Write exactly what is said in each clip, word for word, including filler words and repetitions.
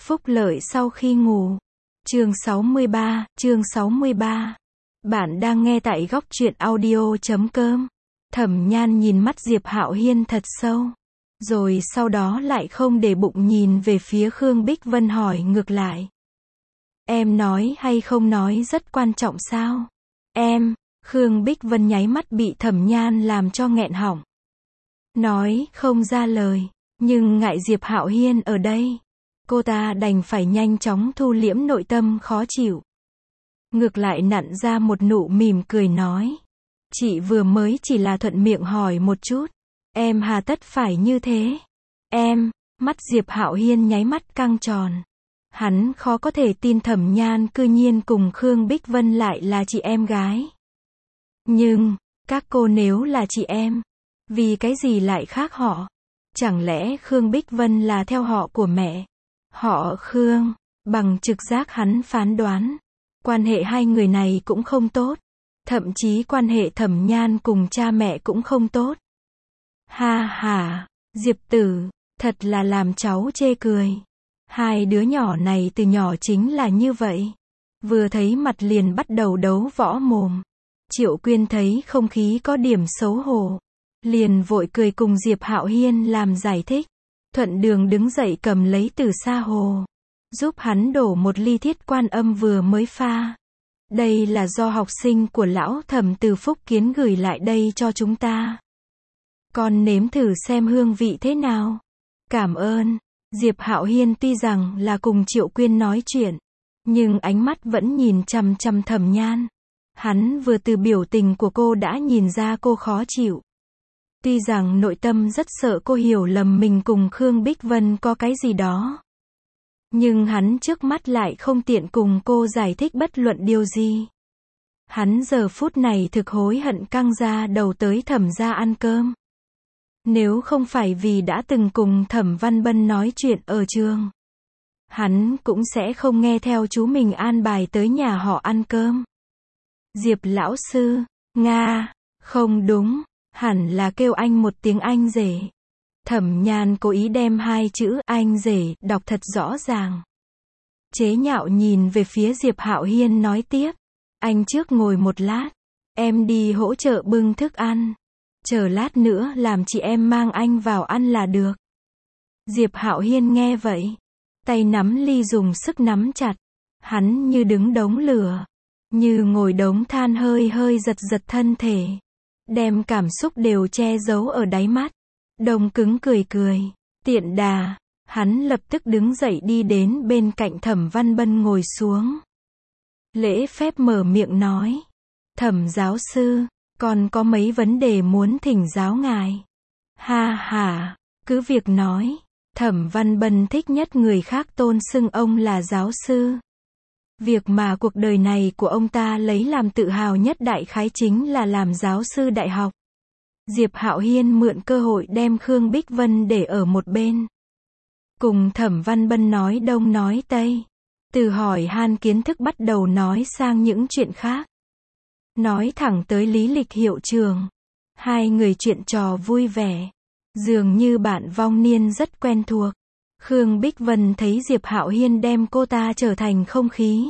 Phúc lợi sau khi ngủ. Chương sáu mươi ba, chương sáu mươi ba. Bạn đang nghe tại góc truyện audio chấm com. Thẩm Nhan nhìn mắt Diệp Hạo Hiên thật sâu, rồi sau đó lại không để bụng nhìn về phía Khương Bích Vân hỏi ngược lại. Em nói hay không nói rất quan trọng sao? Em, Khương Bích Vân nháy mắt bị Thẩm Nhan làm cho nghẹn họng. Nói không ra lời, nhưng ngại Diệp Hạo Hiên ở đây, cô ta đành phải nhanh chóng thu liễm nội tâm khó chịu. Ngược lại nặn ra một nụ mỉm cười nói. Chị vừa mới chỉ là thuận miệng hỏi một chút. Em hà tất phải như thế? Em, mắt Diệp Hạo Hiên nháy mắt căng tròn. Hắn khó có thể tin Thẩm Nhan cư nhiên cùng Khương Bích Vân lại là chị em gái. Nhưng, các cô nếu là chị em, vì cái gì lại khác họ? Chẳng lẽ Khương Bích Vân là theo họ của mẹ? Họ Khương, bằng trực giác hắn phán đoán, quan hệ hai người này cũng không tốt. Thậm chí quan hệ Thẩm Nhan cùng cha mẹ cũng không tốt. Ha ha, Diệp Tử, thật là làm cháu chê cười. Hai đứa nhỏ này từ nhỏ chính là như vậy. Vừa thấy mặt liền bắt đầu đấu võ mồm. Triệu Quyên thấy không khí có điểm xấu hổ, liền vội cười cùng Diệp Hạo Hiên làm giải thích. Thuận đường đứng dậy cầm lấy từ sa hồ, giúp hắn đổ một ly Thiết Quan Âm vừa mới pha. Đây là do học sinh của lão Thẩm từ Phúc Kiến gửi lại đây cho chúng ta. Con nếm thử xem hương vị thế nào. Cảm ơn. Diệp Hạo Hiên tuy rằng là cùng Triệu Quyên nói chuyện, nhưng ánh mắt vẫn nhìn chằm chằm Thẩm Nhan. Hắn vừa từ biểu tình của cô đã nhìn ra cô khó chịu. Tuy rằng nội tâm rất sợ cô hiểu lầm mình cùng Khương Bích Vân có cái gì đó, nhưng hắn trước mắt lại không tiện cùng cô giải thích bất luận điều gì. Hắn giờ phút này thực hối hận căng ra đầu tới Thẩm gia ăn cơm. Nếu không phải vì đã từng cùng Thẩm Văn Bân nói chuyện ở trường, hắn cũng sẽ không nghe theo chú mình an bài tới nhà họ ăn cơm. Diệp lão sư, Nga, không đúng, hẳn là kêu anh một tiếng anh rể. Thẩm Nhan cố ý đem hai chữ anh rể đọc thật rõ ràng. Chế nhạo nhìn về phía Diệp Hạo Hiên nói tiếp. Anh trước ngồi một lát, em đi hỗ trợ bưng thức ăn. Chờ lát nữa làm chị em mang anh vào ăn là được. Diệp Hạo Hiên nghe vậy, tay nắm ly dùng sức nắm chặt. Hắn như đứng đống lửa, như ngồi đống than hơi hơi giật giật thân thể, đem cảm xúc đều che giấu ở đáy mắt. Đông cứng cười cười, tiện đà, hắn lập tức đứng dậy đi đến bên cạnh Thẩm Văn Bân ngồi xuống. Lễ phép mở miệng nói, Thẩm giáo sư, còn có mấy vấn đề muốn thỉnh giáo ngài. Ha ha, cứ việc nói. Thẩm Văn Bân thích nhất người khác tôn xưng ông là giáo sư. Việc mà cuộc đời này của ông ta lấy làm tự hào nhất đại khái chính là làm giáo sư đại học. Diệp Hạo Hiên mượn cơ hội đem Khương Bích Vân để ở một bên, cùng Thẩm Văn Bân nói đông nói tây, từ hỏi han kiến thức bắt đầu nói sang những chuyện khác, nói thẳng tới lý lịch hiệu trường. Hai người chuyện trò vui vẻ, dường như bạn vong niên rất quen thuộc. Khương Bích Vân thấy Diệp Hạo Hiên đem cô ta trở thành không khí,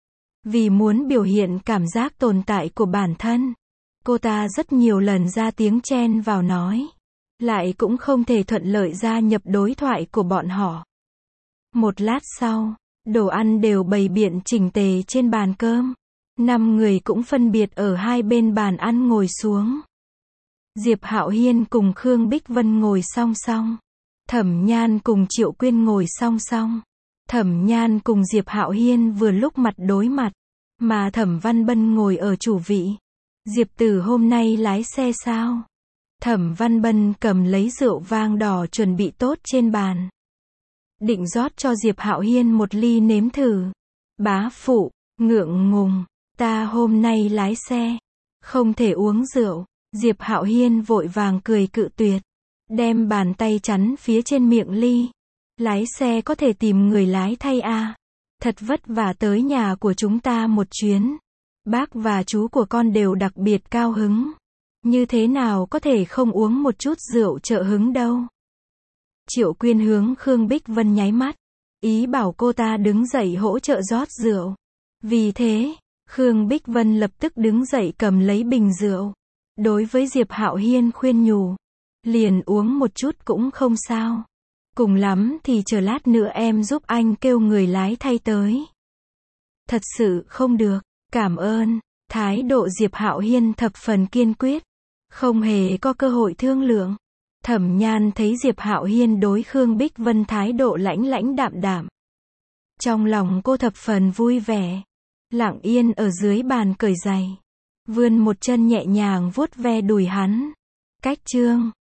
vì muốn biểu hiện cảm giác tồn tại của bản thân, cô ta rất nhiều lần ra tiếng chen vào nói, lại cũng không thể thuận lợi gia nhập đối thoại của bọn họ. Một lát sau, đồ ăn đều bày biện chỉnh tề trên bàn cơm. Năm người cũng phân biệt ở hai bên bàn ăn ngồi xuống. Diệp Hạo Hiên cùng Khương Bích Vân ngồi song song. Thẩm Nhan cùng Triệu Quyên ngồi song song. Thẩm Nhan cùng Diệp Hạo Hiên vừa lúc mặt đối mặt, mà Thẩm Văn Bân ngồi ở chủ vị. Diệp Tử hôm nay lái xe sao? Thẩm Văn Bân cầm lấy rượu vang đỏ chuẩn bị tốt trên bàn, định rót cho Diệp Hạo Hiên một ly nếm thử. Bá phụ, ngượng ngùng, ta hôm nay lái xe, không thể uống rượu. Diệp Hạo Hiên vội vàng cười cự tuyệt, đem bàn tay chắn phía trên miệng ly. Lái xe có thể tìm người lái thay à? Thật vất vả tới nhà của chúng ta một chuyến. Bác và chú của con đều đặc biệt cao hứng. Như thế nào có thể không uống một chút rượu trợ hứng đâu. Triệu Quyên hướng Khương Bích Vân nháy mắt. ý bảo cô ta đứng dậy hỗ trợ rót rượu. Vì thế, Khương Bích Vân lập tức đứng dậy cầm lấy bình rượu. Đối với Diệp Hạo Hiên khuyên nhủ, liền uống một chút cũng không sao. Cùng lắm thì chờ lát nữa em giúp anh kêu người lái thay tới. Thật sự không được, cảm ơn. Thái độ Diệp Hạo Hiên thập phần kiên quyết, không hề có cơ hội thương lượng. Thẩm Nhan thấy Diệp Hạo Hiên đối Khương Bích Vân thái độ lãnh lãnh đạm đạm, trong lòng cô thập phần vui vẻ, lặng yên ở dưới bàn cởi giày, vươn một chân nhẹ nhàng vuốt ve đùi hắn. Cách chương